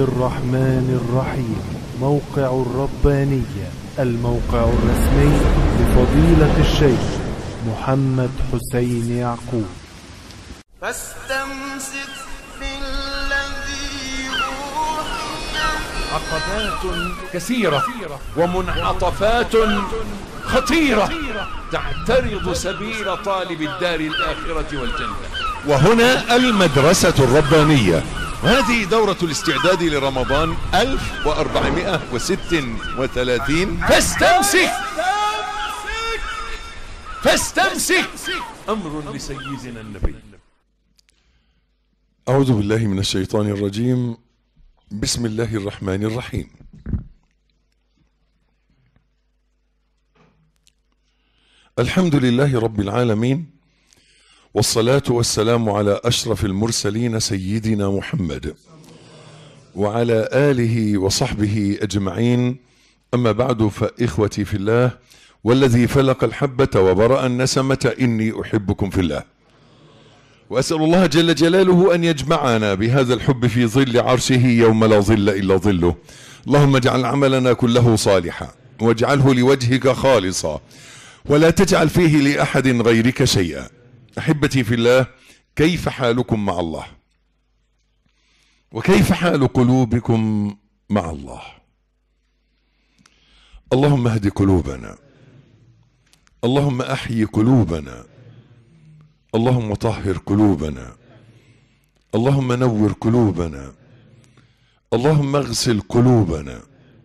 الرحمن الرحيم. موقع الربانية، الموقع الرسمي لفضيلة الشيخ محمد حسين يعقوب. فاستمسك بالذي أوحي. عقبات كثيرة ومنعطفات خطيرة تعترض سبيل طالب الدار الآخرة والجنة. وهنا المدرسة الربانية، وهذه دورة الاستعداد لرمضان 1436. فاستمسك أمر لسيدنا النبي. أعوذ بالله من الشيطان الرجيم. بسم الله الرحمن الرحيم. الحمد لله رب العالمين، والصلاة والسلام على أشرف المرسلين سيدنا محمد وعلى آله وصحبه أجمعين. أما بعد، فإخوتي في الله، والذي فلق الحبة وبرأ النسمة إني أحبكم في الله، وأسأل الله جل جلاله أن يجمعنا بهذا الحب في ظل عرشه يوم لا ظل إلا ظله. اللهم اجعل عملنا كله صالحا، واجعله لوجهك خالصا، ولا تجعل فيه لأحد غيرك شيئا. أحبتي في الله، كيف حالكم مع الله؟ وكيف حال قلوبكم مع الله؟ اللهم اهد قلوبنا، اللهم أحيي قلوبنا، اللهم طهر قلوبنا، اللهم نور قلوبنا، اللهم اغسل قلوبنا،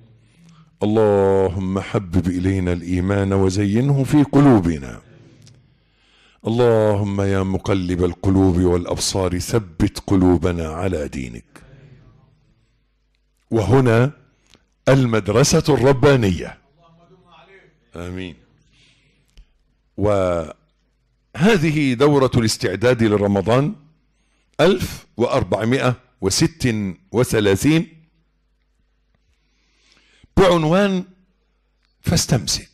اللهم حبب إلينا الإيمان وزينه في قلوبنا، اللهم يا مقلب القلوب والأبصار ثبت قلوبنا على دينك. وهنا المدرسة الربانية. آمين. وهذه دورة الاستعداد لرمضان 1436 بعنوان فاستمسك.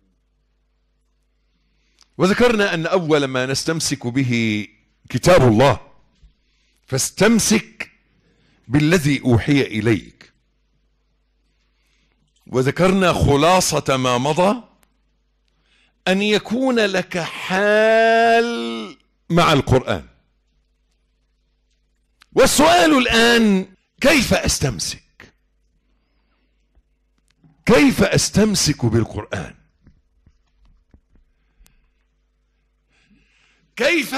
وذكرنا أن أول ما نستمسك به كتاب الله، فاستمسك بالذي أوحي إليك. وذكرنا خلاصة ما مضى، أن يكون لك حال مع القرآن. والسؤال الآن، كيف أستمسك؟ كيف أستمسك بالقرآن؟ كيف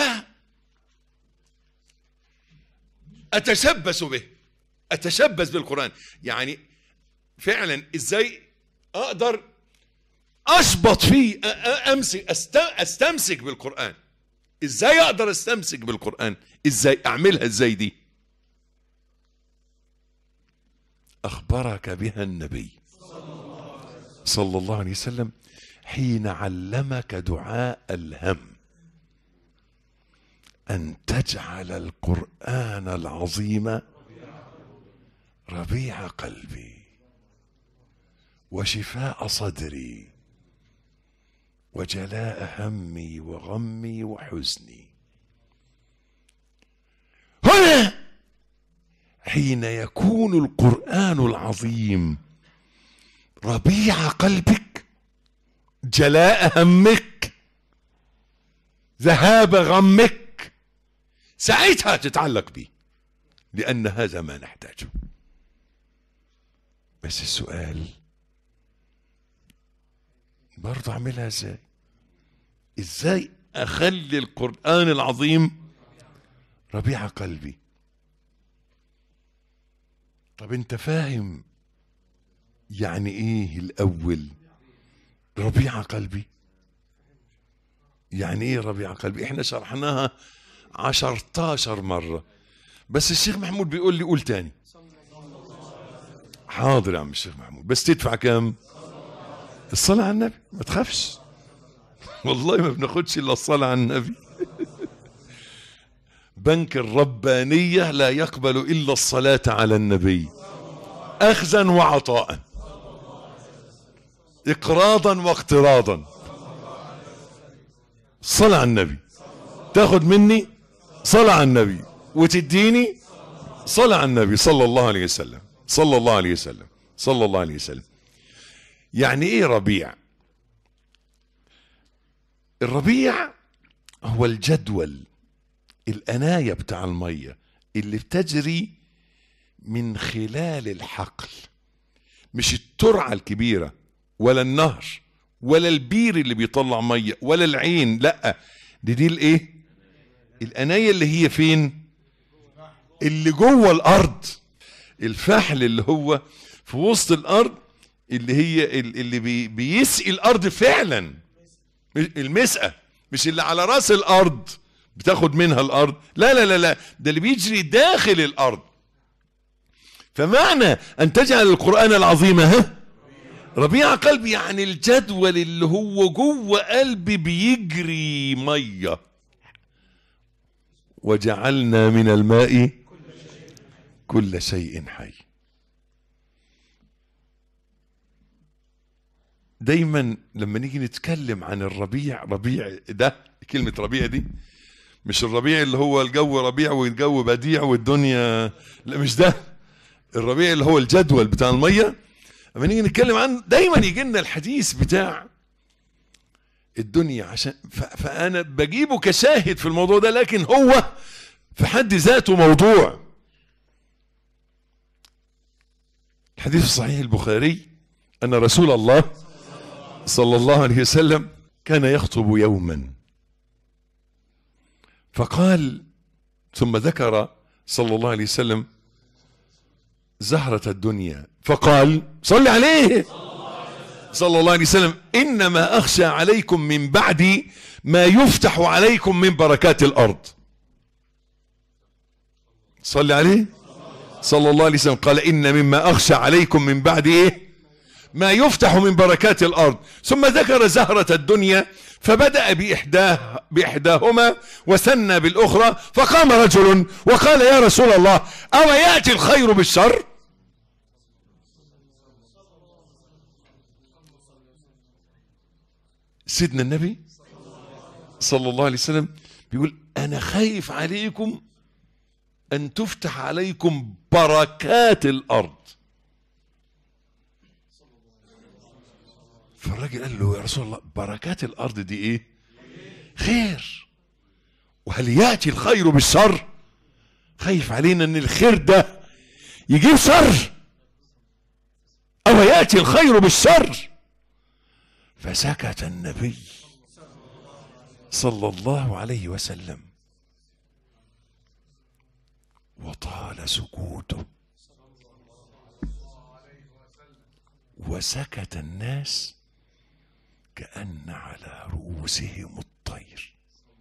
أتشبث به؟ أتشبث بالقرآن، يعني فعلا إزاي أقدر أشبط فيه، أستمسك بالقرآن؟ إزاي أقدر أستمسك بالقرآن؟ إزاي أعملها؟ إزاي دي؟ أخبرك بها النبي صلى الله عليه وسلم حين علمك دعاء الهم، أن تجعل القرآن العظيم ربيع قلبي وشفاء صدري وجلاء همي وغمي وحزني. هنا حين يكون القرآن العظيم ربيع قلبك، جلاء همك، ذهاب غمك، ساعتها تتعلق به، لأن هذا ما نحتاجه. بس السؤال، برضه أعملها إزاي؟ إزاي أخلي القرآن العظيم ربيع قلبي؟ طب أنت فاهم يعني إيه الأول ربيع قلبي؟ يعني إيه ربيع قلبي؟ إحنا شرحناها 10 مرة، بس الشيخ محمود بيقول لي قول تاني. حاضر يا عم الشيخ محمود، بس تدفع كام؟ الصلاة على النبي، ما تخافش، والله ما بناخدش إلا الصلاة على النبي. بنك الربانية لا يقبل إلا الصلاة على النبي، أخذا وعطاء، إقراضا واقتراضا. صلاة على النبي، تاخد مني صلاة على النبي وتديني صلاة على النبي صلى الله عليه وسلم. صلى الله عليه وسلم. صلى الله عليه وسلم. يعني ايه ربيع؟ الربيع هو الجدول، الأناية بتاع المية اللي بتجري من خلال الحقل، مش الترعة الكبيرة ولا النهر ولا البير اللي بيطلع مية ولا العين، لا دي الايه؟ الأناية اللي هي فين؟ اللي جوه الأرض. الفحل اللي هو في وسط الأرض، اللي هي اللي بيسقي الأرض فعلا، المسقى، مش اللي على راس الأرض بتاخد منها الأرض، لا لا لا لا، ده اللي بيجري داخل الأرض. فمعنى أن تجعل القرآن العظيم ربيع قلبي، يعني الجدول اللي هو جوه قلبي بيجري مية. وجعلنا من الماء كل شيء حي. دايما لما نيجي نتكلم عن الربيع، ربيع ده، كلمة ربيع دي مش الربيع اللي هو الجو ربيع والجو بديع والدنيا، لا مش ده. الربيع اللي هو الجدول بتاع المية. لما نيجي نتكلم عنه دايما يجي لنا الحديث بتاع الدنيا، عشان فأنا بجيبه كشاهد في الموضوع ده، لكن هو في حد ذاته موضوع. الحديث في صحيح البخاري أن رسول الله صلى الله عليه وسلم كان يخطب يوما، فقال، ثم ذكر صلى الله عليه وسلم زهرة الدنيا، فقال صل عليه صلى الله عليه وسلم: إنما أخشى عليكم من بعدي ما يفتح عليكم من بركات الأرض. صل عليه صلى الله عليه وسلم قال: إن مما أخشى عليكم من بعد إيه؟ ما يفتح من بركات الأرض. ثم ذكر زهرة الدنيا، فبدأ بإحداهما وثنى بالأخرى، فقام رجل وقال: يا رسول الله، أو يأتي الخير بالشر؟ سيدنا النبي صلى الله عليه وسلم بيقول: أنا خايف عليكم أن تفتح عليكم بركات الأرض. فالراجل قال له: يا رسول الله، بركات الأرض دي إيه؟ خير. وهل يأتي الخير بالشر؟ خايف علينا أن الخير ده يجيب شر، أو يأتي الخير بالشر. فسكت النبي صلى الله عليه وسلم، وطال سكوته، وسكت الناس كأن على رؤوسهم الطير.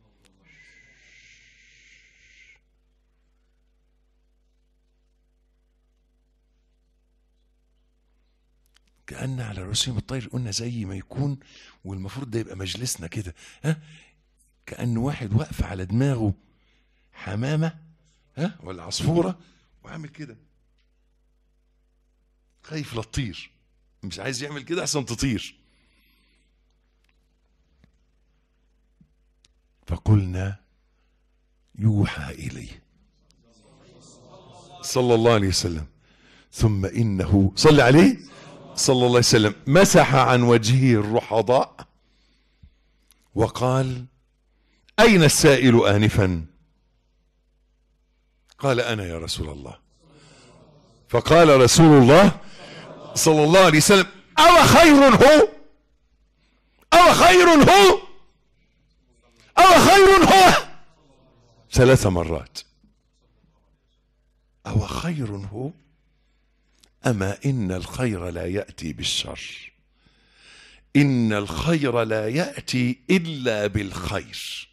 كأن على رؤوسهم الطير، قلنا زي ما يكون، والمفروض ده يبقى مجلسنا كده، كأن واحد واقف على دماغه حمامة ولا عصفورة وعامل كده، خايف لا تطير، مش عايز يعمل كده عشان تطير. فقلنا: يوحى إليه صلى الله عليه وسلم، ثم إنه صلى عليه صلى الله عليه وسلم مسح عن وجهه الرحضاء وقال: أين السائل آنفا؟ قال: أنا يا رسول الله. فقال رسول الله صلى الله عليه وسلم: أو خير هو؟ أو خير هو؟ أو خير هو؟ 3 مرات. أو خير هو؟ أما إن الخير لا يأتي بالشر، إن الخير لا يأتي إلا بالخير،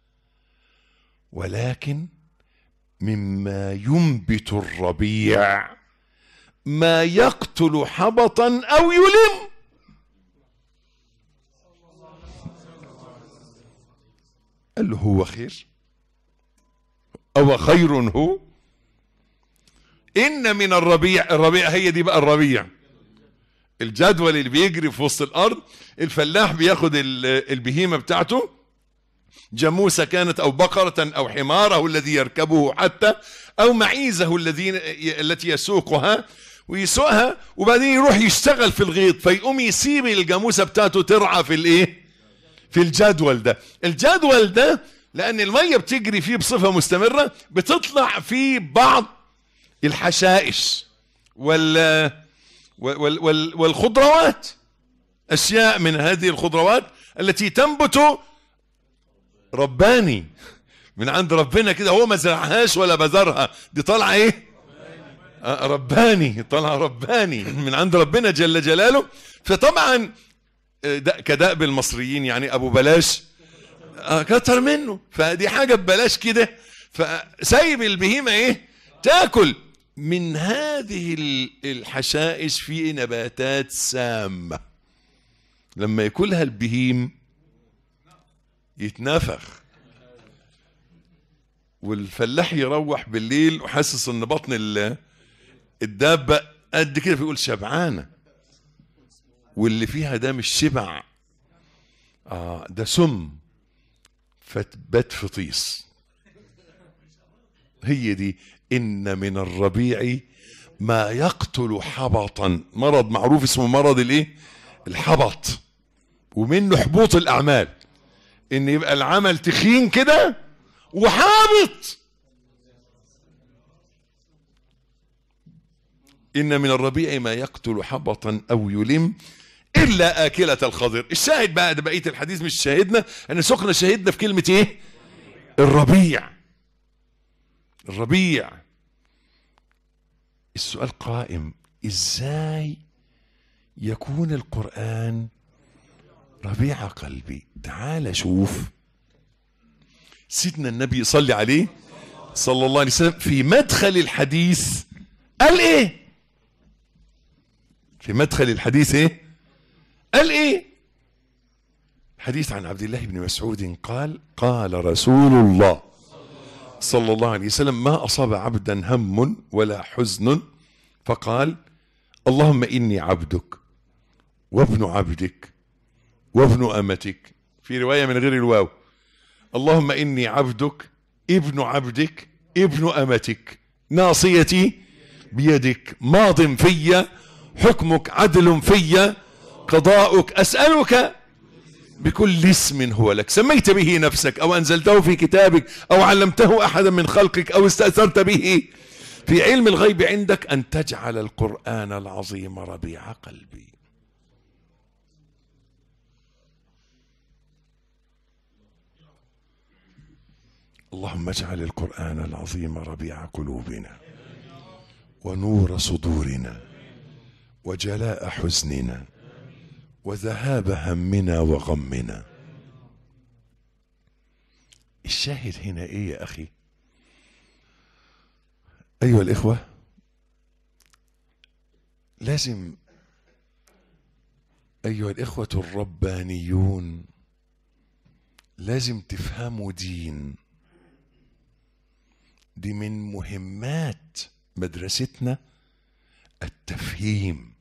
ولكن مما ينبت الربيع ما يقتل حبطا أو يلم. قال له: هو خير؟ أو خير هو؟ إن من الربيع هي دي بقى الربيع، الجدول اللي بيجري في وسط الأرض. الفلاح بياخد البهيمة بتاعته، جاموسة كانت أو بقرة أو حماره الذي يركبه حتى، أو معيزه التي يسوقها، ويسوقها وبعدين يروح يشتغل في الغيط، فيقوم يسيب الجاموسة بتاعته ترعى في الايه؟ في الجدول ده. الجدول ده لان المية بتجري فيه بصفة مستمرة، بتطلع فيه بعض الحشائش والخضروات، اشياء من هذه الخضروات التي تنبت رباني من عند ربنا كده، هو ما زرعهاش ولا بذرها، دي طالعه ايه؟ رباني، طالعه رباني من عند ربنا جل جلاله. فطبعا كدأب المصريين يعني ابو بلاش كتر منه، فدي حاجه ببلاش كده، فسايب البهيمه ايه؟ تاكل من هذه الحشائش في نباتات سامه، لما ياكلها البهيم يتنفخ، والفلاح يروح بالليل وحاسس ان بطن الدابه قد كده، فيقول شبعانه، واللي فيها ده مش شبع، ده سم، فتبات فطيس. هي دي ان من الربيع ما يقتل حبطا، مرض معروف اسمه مرض الايه؟ الحبط، ومنه حبوط الاعمال، ان يبقى العمل تخين كده وحابط. ان من الربيع ما يقتل حبطا او يلم الا اكلة الخضر. الشاهد بقى ده بقيه الحديث مش شاهدنا، ان سخنا شاهدنا في كلمه ايه؟ الربيع. الربيع. السؤال قائم، ازاي يكون القرآن ربيع قلبي؟ تعال شوف سيدنا النبي صلى عليه صلى الله عليه وسلم في مدخل الحديث قال ايه؟ في مدخل الحديث ايه؟ قال ايه؟ حديث عن عبد الله بن مسعود قال: قال رسول الله صلى الله عليه وسلم: ما أصاب عبدا هم ولا حزن فقال: اللهم إني عبدك وابن عبدك وابن أمتك، في رواية من غير الواو: اللهم إني عبدك ابن عبدك ابن أمتك، ناصيتي بيدك، ماض في حكمك، عدل في قضاؤك، أسألك بكل اسم هو لك سميت به نفسك أو أنزلته في كتابك أو علمته أحدا من خلقك أو استأثرت به في علم الغيب عندك أن تجعل القرآن العظيم ربيع قلبي. اللهم اجعل القرآن العظيم ربيع قلوبنا ونور صدورنا وجلاء حزننا وذهاب همنا وغمنا. الشاهد هنا ايه يا اخي؟ ايها الاخوة، لازم ايها الاخوة الربانيون لازم تفهموا دين. دي من مهمات مدرستنا التفهيم.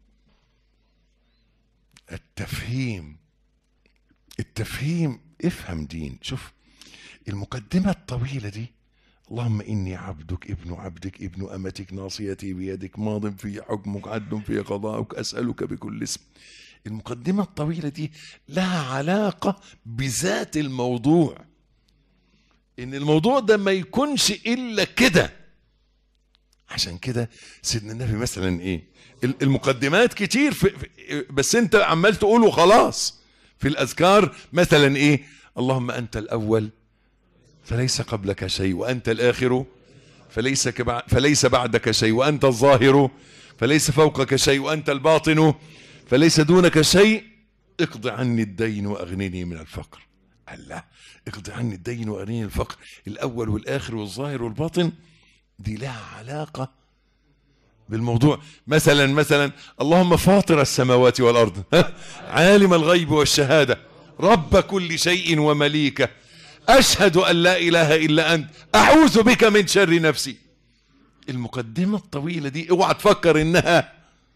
التفهيم. افهم دين. شوف المقدمة الطويلة دي: اللهم إني عبدك ابن عبدك ابن أمتك، ناصيتي بيدك، ماض في حكمك، عدل في قضاءك، أسألك بكل اسم. المقدمة الطويلة دي لها علاقة بذات الموضوع، إن الموضوع ده ما يكونش إلا كده. عشان كده سيدنا النبي مثلا إيه؟ المقدمات كتير بس أنت عمال تقوله خلاص. في الأذكار مثلا إيه؟ اللهم أنت الأول فليس قبلك شيء، وأنت الآخر فليس بعدك شيء، وأنت الظاهر فليس فوقك شيء، وأنت الباطن فليس دونك شيء، اقض عني الدين وأغنني من الفقر. الله، اقض عني الدين وأغنني من الفقر. الأول والآخر والظاهر والباطن دي لها علاقة بالموضوع. مثلا اللهم فاطر السماوات والأرض، عالم الغيب والشهادة، رب كل شيء ومليكه، أشهد أن لا إله إلا أنت، أعوذ بك من شر نفسي. المقدمة الطويلة دي اوعى تفكر إنها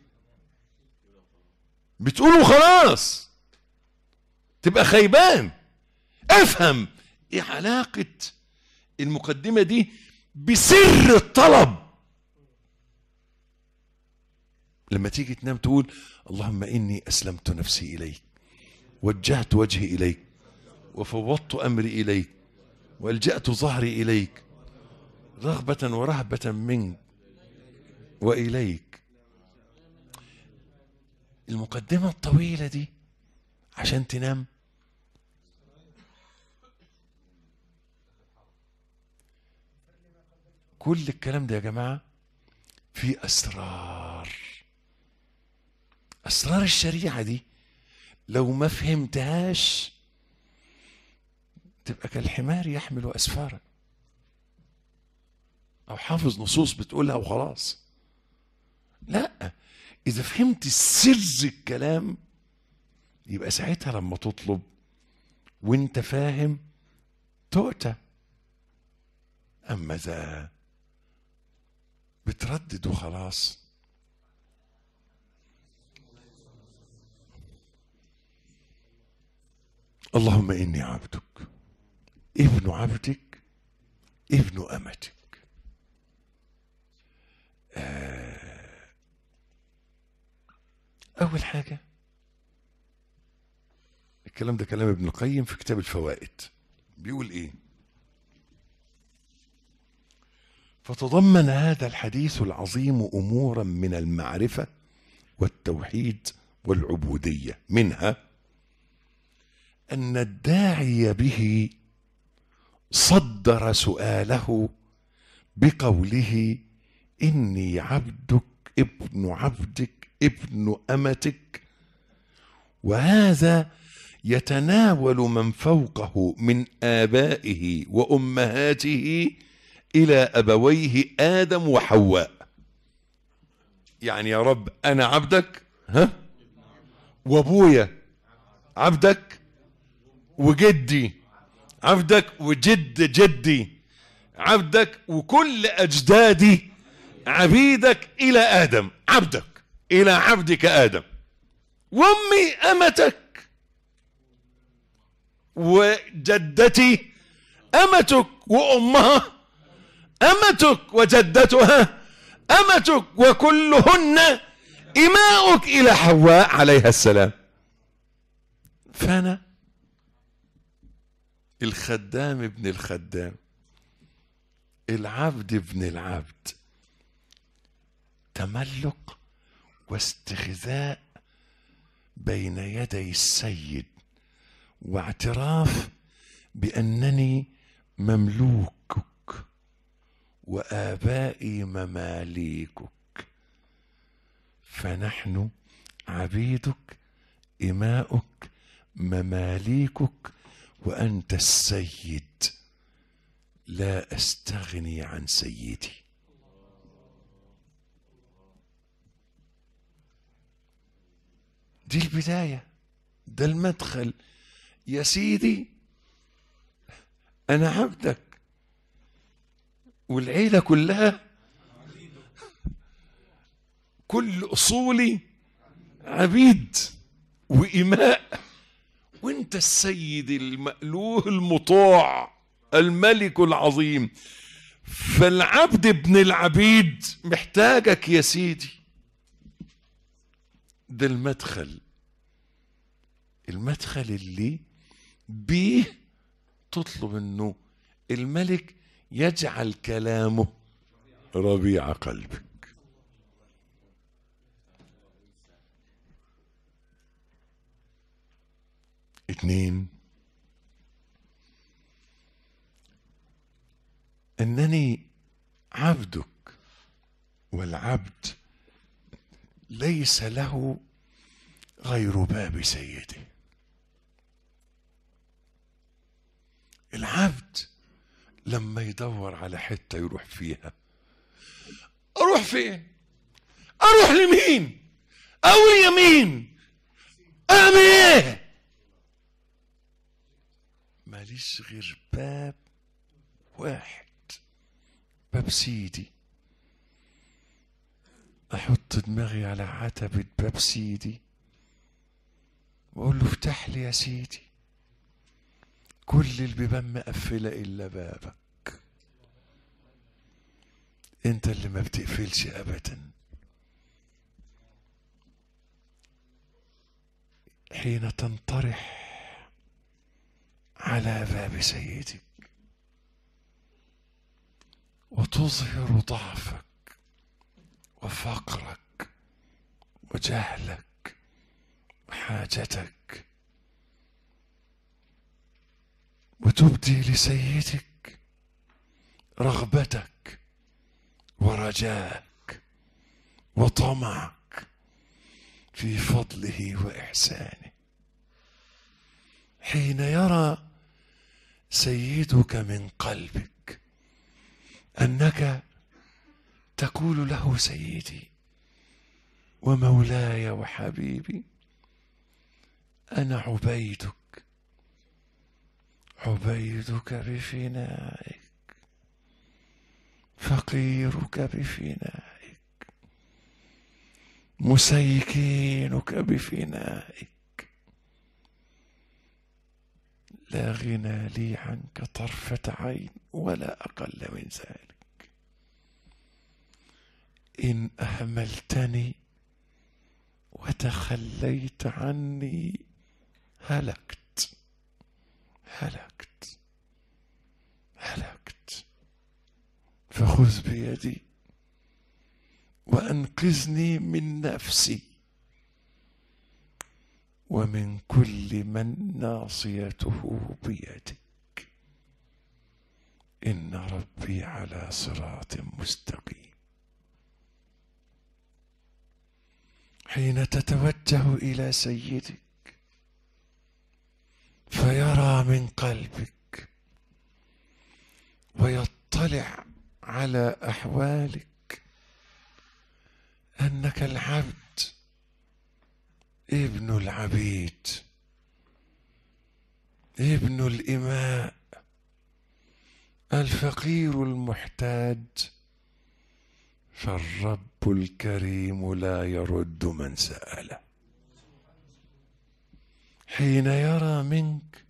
بتقوله خلاص تبقى خيبان. افهم ايه علاقة المقدمة دي بسر الطلب. لما تيجي تنام تقول اللهم إني أسلمت نفسي إليك، وجهت وجهي إليك، وفوضت أمري إليك، وألجأت ظهري إليك، رغبة ورهبة منك وإليك. المقدمة الطويلة دي عشان تنام. كل الكلام ده يا جماعة في أسرار. أسرار الشريعة دي لو ما فهمتهاش تبقى كالحمار يحمل أسفارا، أو حافظ نصوص بتقولها وخلاص. لا، إذا فهمت سر الكلام يبقى ساعتها لما تطلب وانت فاهم تؤتى. أما إذا بتردد وخلاص اللهم إني عبدك ابن عبدك ابن أمتك. أول حاجة الكلام ده كلام ابن القيم في كتاب الفوائد، بيقول إيه؟ فتضمن هذا الحديث العظيم أمورا من المعرفة والتوحيد والعبودية، منها أن الداعي به صدر سؤاله بقوله إني عبدك ابن عبدك ابن أمتك، وهذا يتناول من فوقه من آبائه وأمهاته إلى أبويه آدم وحواء. يعني يا رب أنا عبدك، وأبويا عبدك، وجدي عبدك، وجد جدي عبدك، وكل أجدادي عبيدك إلى آدم، عبدك إلى عبدك آدم، وأمي أمتك، وجدتي أمتك، وأمها أمتك، وجدتها أمتك، وكلهن إماؤك إلى حواء عليها السلام. فأنا الخدام ابن الخدام، العبد ابن العبد، تملق واستخذاء بين يدي السيد، واعتراف بأنني مملوكك وآبائي مماليكك، فنحن عبيدك إماؤك مماليكك، وأنت السيد، لا أستغني عن سيدي. دي البداية، ده المدخل. يا سيدي أنا عبدك، والعيلة كلها كل أصولي عبيد وإماء، وانت السيد المألوه المطاع الملك العظيم، فالعبد ابن العبيد محتاجك يا سيدي. ده المدخل اللي بيه تطلب انه الملك يجعل كلامه ربيع قلبك. اتنين، انني عبدك، والعبد ليس له غير باب سيده. العبد لما يدور على حتة يروح فيها، اروح فين؟ اروح لمين؟ او اليمين؟ اعمل ايه؟ ماليش غير باب واحد، باب سيدي. احط دماغي على عتبة باب سيدي واقول له افتح لي يا سيدي، كل البيبان مقفلة الا بابك، انت اللي ما بتقفلش ابدا. حين تنطرح على باب سيدك وتظهر ضعفك وفقرك وجهلك وحاجتك، وتبدي لسيدك رغبتك ورجاك وطمعك في فضله وإحسانه. حين يرى سيدك من قلبك أنك تقول له سيدي ومولاي وحبيبي، أنا عبيدك، عبيدك بفنائك، فقيرك بفنائك، مسيكينك بفنائك، لا غنى لي عنك طرفة عين ولا أقل من ذلك. إن أهملتني وتخليت عني هلكت هلكت هلكت، فخذ بيدي وأنقذني من نفسي ومن كل من ناصيته بيدك، إن ربي على صراط مستقيم. حين تتوجه إلى سيدك فيرى من قلبك ويطلع على أحوالك أنك العبد ابن العبيد ابن الإماء الفقير المحتاج، فالرب الكريم لا يرد من سأله. حين يرى منك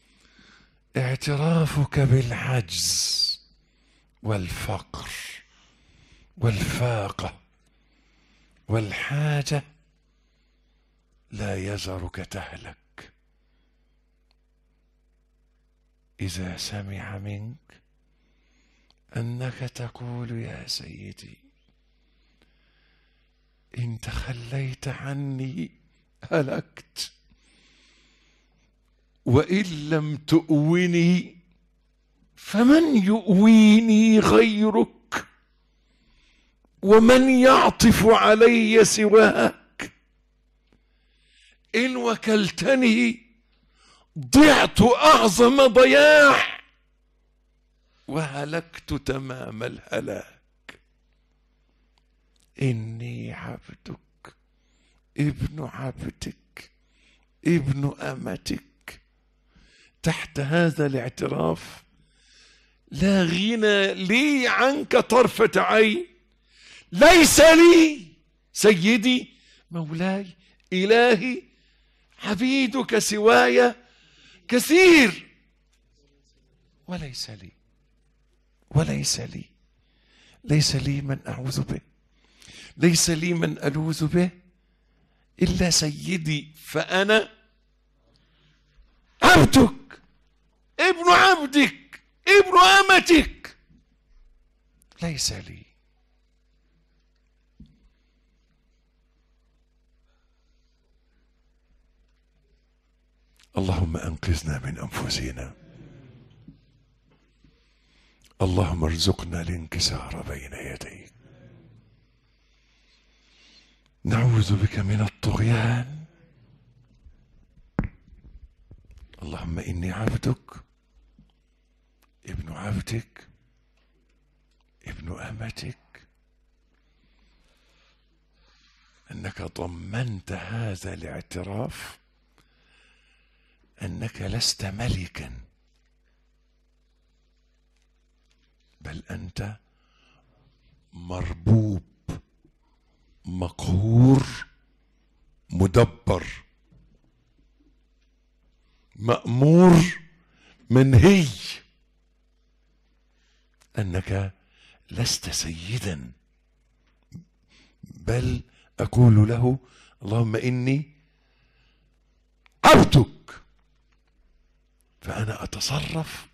اعترافك بالعجز والفقر والفاقة والحاجة لا يذرك تهلك. إذا سمع منك أنك تقول يا سيدي إن تخليت عني هلكت، وإن لم تؤوني فمن يؤويني غيرك، ومن يعطف علي سواك، إن وكلتني ضعت أعظم ضياع وهلكت تمام الهلاك. إني عبدك ابن عبدك ابن أمتك. تحت هذا الاعتراف لا غنى لي عنك طرفة عين، ليس لي سيدي مولاي إلهي عبيدك سواي كثير، وليس لي ليس لي من أعوذ به، ليس لي من ألوذ به إلا سيدي، فأنا عبدك ابن عبدك ابن أمتك، ليس لي. اللهم أنقذنا من أنفسنا، اللهم ارزقنا الانكسار بين يديك، نعوذ بك من الطغيان. اللهم إني عبدك ابن عبدك ابن أمتك، أنك ضمنت هذا الاعتراف أنك لست ملكا، بل أنت مربوب مقهور مدبر مأمور منهي، أنك لست سيدا، بل أقول له اللهم إني عبدك. فأنا أتصرف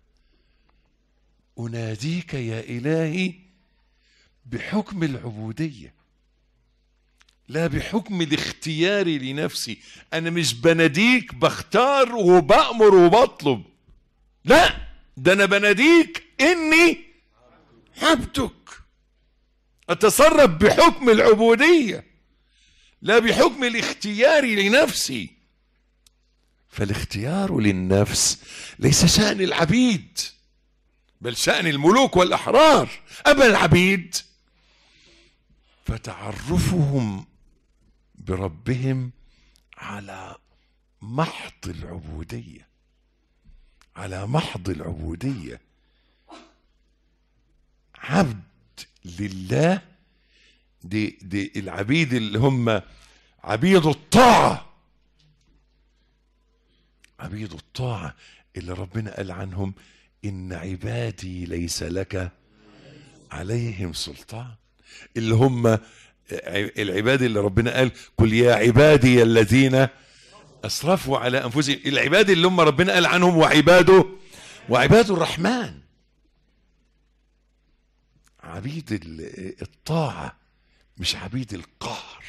أناديك يا إلهي بحكم العبودية، لا بحكم الاختيار لنفسي. أنا مش بناديك بختار وبأمر وبطلب، لا، ده أنا بناديك إني عبدك. أتصرف بحكم العبودية لا بحكم الاختيار لنفسي. فالاختيار للنفس ليس شأن العبيد، بل شأن الملوك والأحرار. أما العبيد فتعرفهم بربهم على محض العبودية، على محض العبودية. عبد لله دي العبيد اللي هم عبيد الطاعة، عبيد الطاعة اللي ربنا قال عنهم إن عبادي ليس لك عليهم سلطان. اللي هم العباد اللي ربنا قال قل يا عبادي الذين أسرفوا على أنفسهم. العباد اللي هم ربنا قال عنهم وعباد الرحمن. عبيد الطاعة مش عبيد القهر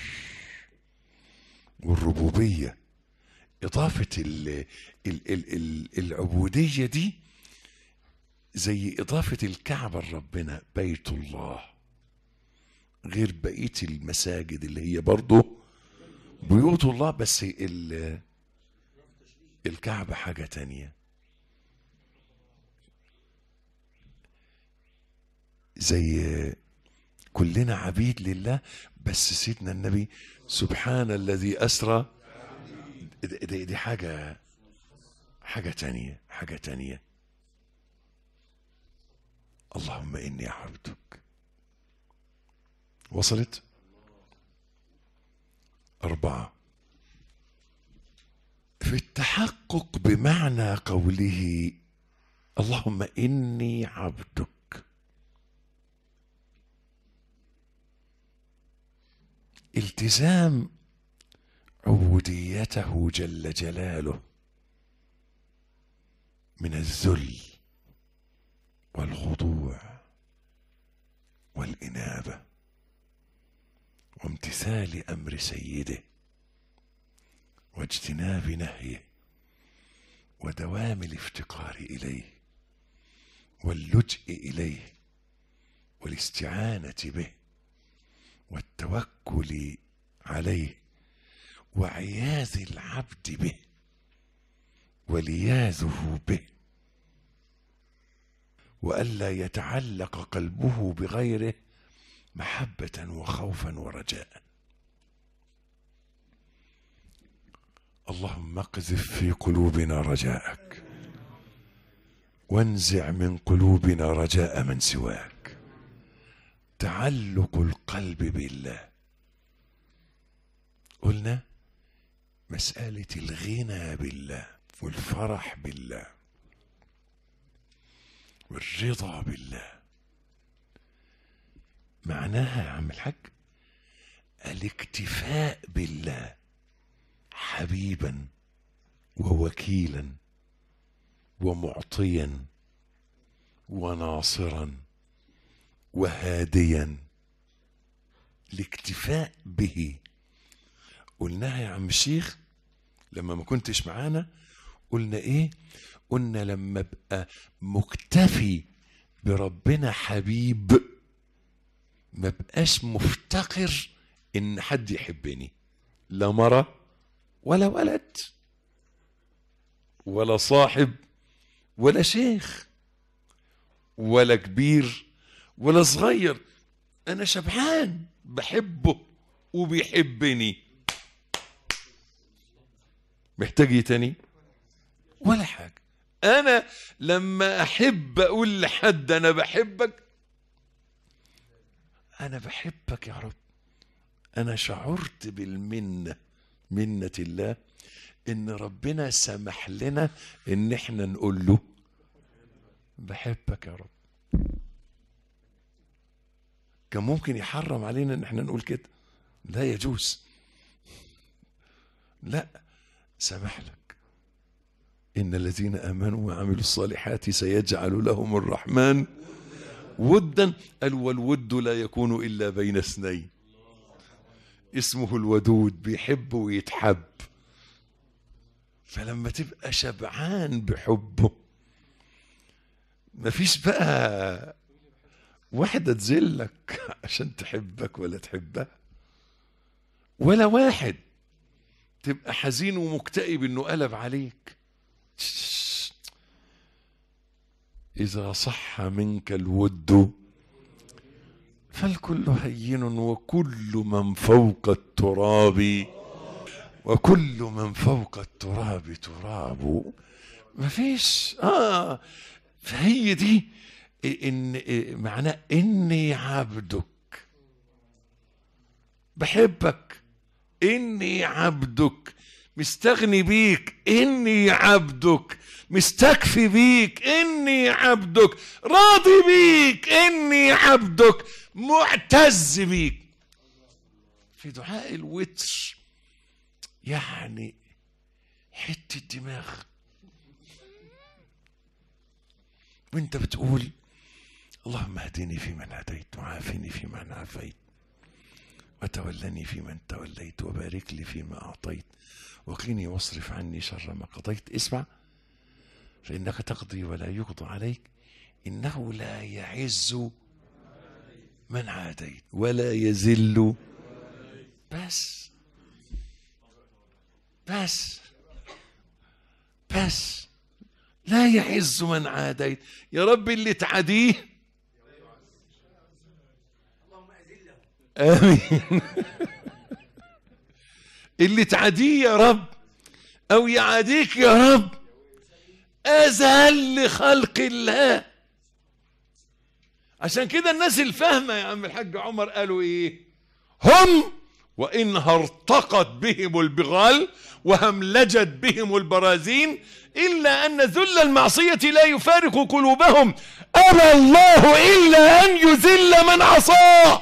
والربوبية. إضافة العبودية دي زي إضافة الكعبة لربنا، بيت الله، غير بقية المساجد اللي هي برضو بيوت الله، بس الكعبة حاجة تانية. زي كلنا عبيد لله، بس سيدنا النبي سبحان الذي أسرى، دي حاجة تانية، حاجة تانية. اللهم إني عبدك. وصلت؟ 4. في التحقق بمعنى قوله اللهم إني عبدك، التزام عبوديته جل جلاله من الذل والخضوع والإنابة وامتثال أمر سيده واجتناب نهيه ودوام الافتقار إليه واللجئ إليه والاستعانة به والتوكل عليه وعياذ العبد به ولياذه به، وألا يتعلق قلبه بغيره محبة وخوفا ورجاء. اللهم اقذف في قلوبنا رجاءك وانزع من قلوبنا رجاء من سواك. تعلق القلب بالله. قلنا مسألة الغنى بالله والفرح بالله والرضا بالله، معناها يا عم الحاج الاكتفاء بالله حبيبا ووكيلا ومعطيا وناصرا وهاديا. الاكتفاء به قلناها يا عم الشيخ لما ما كنتش معانا. قلنا ايه؟ قلنا لما ابقى مكتفي بربنا حبيب ما بقاش مفتقر ان حد يحبني، لا مرة ولا ولد ولا صاحب ولا شيخ ولا كبير ولا صغير. انا شبعان بحبه وبيحبني، محتاج ايه تاني؟ ولا حاجة. انا لما احب اقول لحد انا بحبك، انا بحبك يا رب. انا شعرت بالمنة، منة الله، ان ربنا سمح لنا ان احنا نقول له بحبك يا رب. كان ممكن يحرم علينا ان احنا نقول كده، لا يجوز. لا، سامح لك. إن الذين آمنوا وعملوا الصالحات سيجعل لهم الرحمن ودا. قال والود لا يكون إلا بين اثنين. اسمه الودود، بيحب ويتحب. فلما تبقى شبعان بحبه مفيش بقى واحدة تذلك عشان تحبك ولا تحبها، ولا واحد تبقى حزين ومكتئب انه قلب عليك. إذا صح منك الود فالكل هين وكل من فوق التراب تراب. مفيش فهي دي إن معناه إني عبدك بحبك، إني عبدك مستغني بيك، إني عبدك مستكفي بيك، إني عبدك راضي بيك، إني عبدك معتز بيك. في دعاء الوتر يعني حتة دماغ وانت بتقول اللهم اهدني فيمن هديت وعافني فيمن عافيت وتولني فيمن توليت وبارك لي فيما أعطيت وقني واصرف عني شر ما قضيت. اسمع، فإنك تقضي ولا يقضى عليك، إنه لا يعز من عاديت ولا يذل. بس لا يعز من عاديت. يا رب اللي تعاديه آمين اللي تعاديه يا رب أو يعاديك يا رب أذل خلق الله. عشان كده الناس الفاهمة يا عم الحاج عمر قالوا إيه؟ هم وإنها ارتقت بهم البغال وهملجت بهم البرازين إلا أن ذل المعصية لا يفارق قلوبهم، أبى الله إلا أن يذل من عصاه.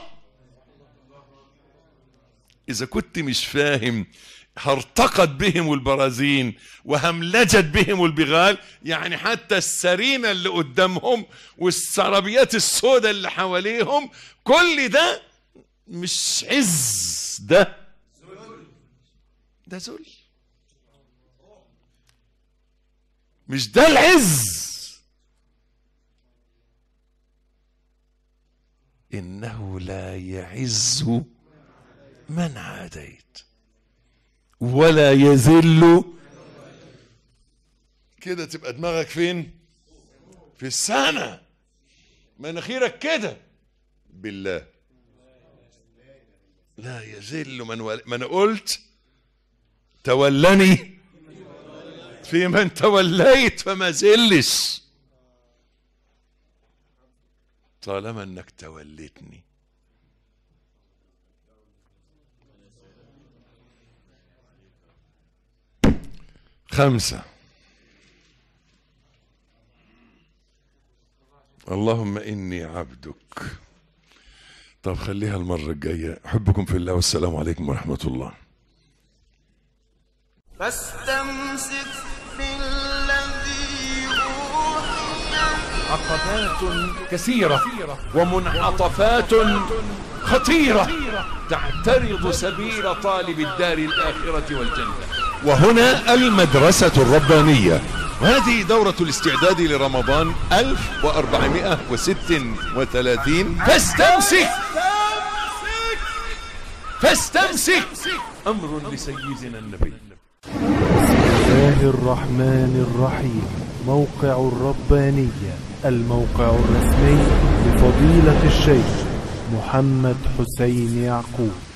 إذا كنت مش فاهم ارتقت بهم البرازين وهملجت بهم البغال، يعني حتى السرينة اللي قدامهم والسرابيات السوداء اللي حواليهم كل ده مش عز، ده ذل، مش ده العز. إنه لا يعز من عاديت ولا يذل. كده تبقى دماغك فين؟ في السنة، مناخيرك كده بالله. لا يذل من أنا قلت تولني في من توليت فما زلش طالما انك توليتني. خمسة، اللهم إني عبدك. طب خليها المرة الجاية. أحبكم في الله والسلام عليكم ورحمة الله. فاستمسك بالذي أوحي. عقبات كثيرة ومنعطفات خطيرة تعترض سبيل طالب الدار الآخرة والجنة. وهنا المدرسة الربانية، وهذه دورة الاستعداد لرمضان 1436. فاستمسك أمر لسيدنا النبي. بسم الله الرحمن الرحيم. موقع الربانية، الموقع الرسمي لفضيلة الشيخ محمد حسين يعقوب.